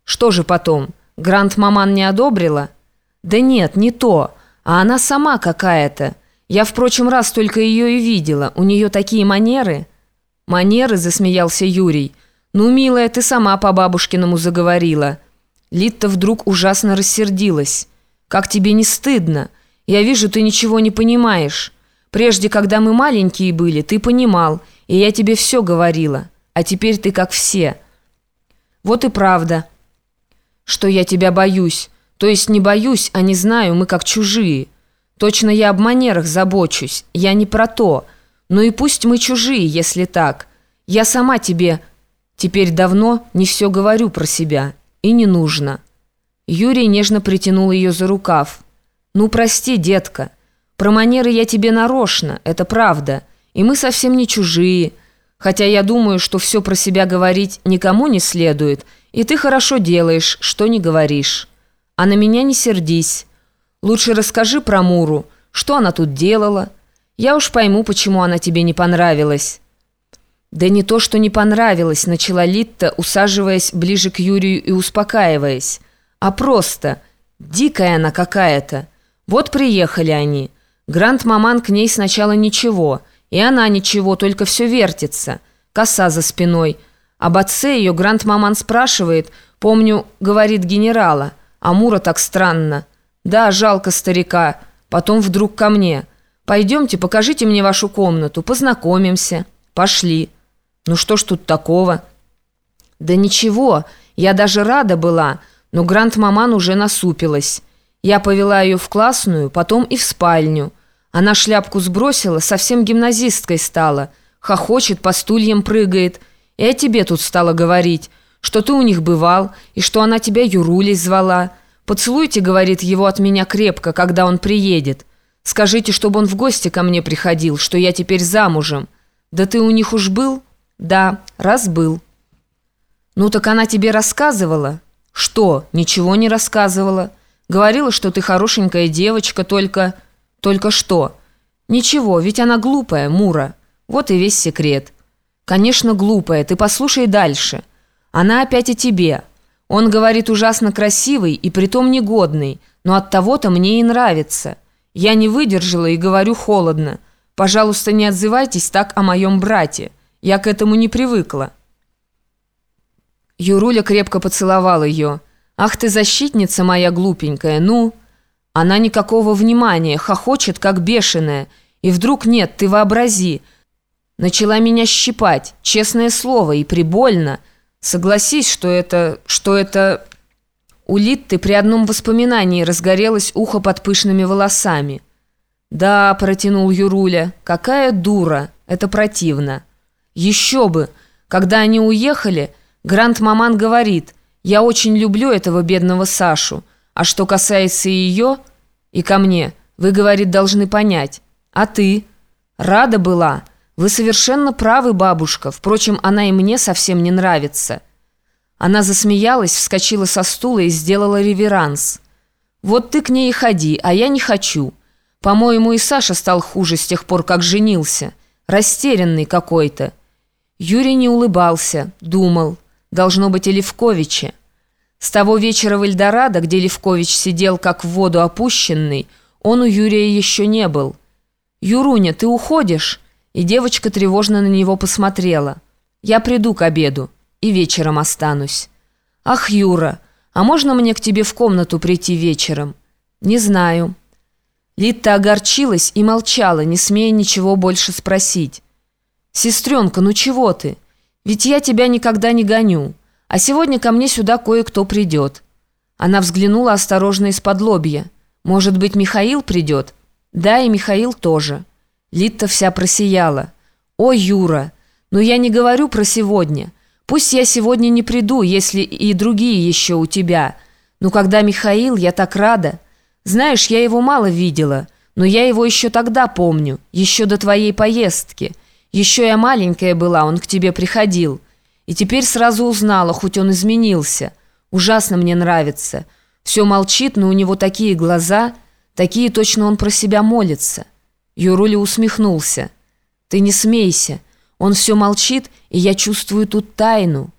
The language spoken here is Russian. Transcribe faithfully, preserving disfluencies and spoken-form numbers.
Что же потом? Гранд-маман не одобрила? Да нет, не то. А она сама какая-то. Я, впрочем, раз только ее и видела. У нее такие манеры. Манеры, засмеялся Юрий. Ну, милая, ты сама по бабушкиному заговорила. Литта вдруг ужасно рассердилась. Как тебе не стыдно? Я вижу, ты ничего не понимаешь. Прежде, когда мы маленькие были, ты понимал, и я тебе все говорила. А теперь ты как все. Вот и правда, что я тебя боюсь. То есть не боюсь, а не знаю, мы как чужие. Точно я об манерах забочусь, я не про то. Ну и пусть мы чужие, если так. Я сама тебе теперь давно не все говорю про себя. И не нужно. Юрий нежно притянул ее за рукав. Ну прости, детка. Про манеры я тебе нарочно, это правда. И мы совсем не чужие. Хотя я думаю, что все про себя говорить никому не следует. И ты хорошо делаешь, что не говоришь. А на меня не сердись. Лучше расскажи про Муру, что она тут делала. Я уж пойму, почему она тебе не понравилась». «Да не то, что не понравилась», — начала Литта, усаживаясь ближе к Юрию и успокаиваясь. «А просто дикая она какая-то. Вот приехали они. Гранд-маман к ней сначала ничего, и она ничего, только все вертится. Коса за спиной. Об отце ее Гранд-маман спрашивает, помню, говорит генерала. А Мура так странно. Да, жалко старика. Потом вдруг ко мне. Пойдемте, покажите мне вашу комнату, познакомимся. Пошли. Ну что ж тут такого? Да ничего, я даже рада была, но Гранд-маман уже насупилась. Я повела ее в классную, потом и в спальню. Она шляпку сбросила, совсем гимназисткой стала. Хохочет, по стульям прыгает. И о тебе тут стала говорить, что ты у них бывал, и что она тебя Юрулей звала. «Поцелуйте, — говорит, — его от меня крепко, когда он приедет. Скажите, чтобы он в гости ко мне приходил, что я теперь замужем. Да ты у них уж был?» «Да, раз был». «Ну так она тебе рассказывала?» «Что? Ничего не рассказывала. Говорила, что ты хорошенькая девочка, только...» «Только что?» «Ничего, ведь она глупая, Мура. Вот и весь секрет». «Конечно, глупая, ты послушай дальше. Она опять о тебе. Он, говорит, ужасно красивый и притом негодный, но от того-то мне и нравится. Я не выдержала и говорю холодно. Пожалуйста, не отзывайтесь так о моем брате. Я к этому не привыкла». Юруля крепко поцеловал ее. «Ах ты, защитница моя глупенькая, ну!» Она никакого внимания, хохочет, как бешеная. И вдруг нет, ты вообрази. Начала меня щипать, честное слово, и прибольно. Согласись, что это... что это... У Литты при одном воспоминании разгорелось ухо под пышными волосами. «Да», — протянул Юруля, — «какая дура, это противно». «Еще бы! Когда они уехали, Гранд-маман говорит, я очень люблю этого бедного Сашу, а что касается ее и ко мне, вы, говорит, должны понять. А ты? Рада была. Вы совершенно правы, бабушка, впрочем, она и мне совсем не нравится». Она засмеялась, вскочила со стула и сделала реверанс. «Вот ты к ней и ходи, а я не хочу. По-моему, и Саша стал хуже с тех пор, как женился. Растерянный какой-то». Юрий не улыбался, думал. Должно быть, о Левковиче. С того вечера в Эльдорадо, где Левкович сидел как в воду опущенный, он у Юрия еще не был. «Юруня, ты уходишь?» И девочка тревожно на него посмотрела. «Я приду к обеду и вечером останусь». «Ах, Юра, а можно мне к тебе в комнату прийти вечером?» «Не знаю». Литта огорчилась и молчала, не смея ничего больше спросить. «Сестренка, ну чего ты? Ведь я тебя никогда не гоню. А сегодня ко мне сюда кое-кто придет». Она взглянула осторожно из-под лобья. «Может быть, Михаил придет?» «Да, и Михаил тоже». Литта вся просияла. «О, Юра, ну я не говорю про сегодня. Пусть я сегодня не приду, если и другие еще у тебя. Но когда Михаил, я так рада. Знаешь, я его мало видела, но я его еще тогда помню, еще до твоей поездки. Еще я маленькая была, он к тебе приходил. И теперь сразу узнала, хоть он изменился. Ужасно мне нравится. Все молчит, но у него такие глаза, такие точно он про себя молится». Юруля усмехнулся. «Ты не смейся. Он все молчит, и я чувствую тут тайну».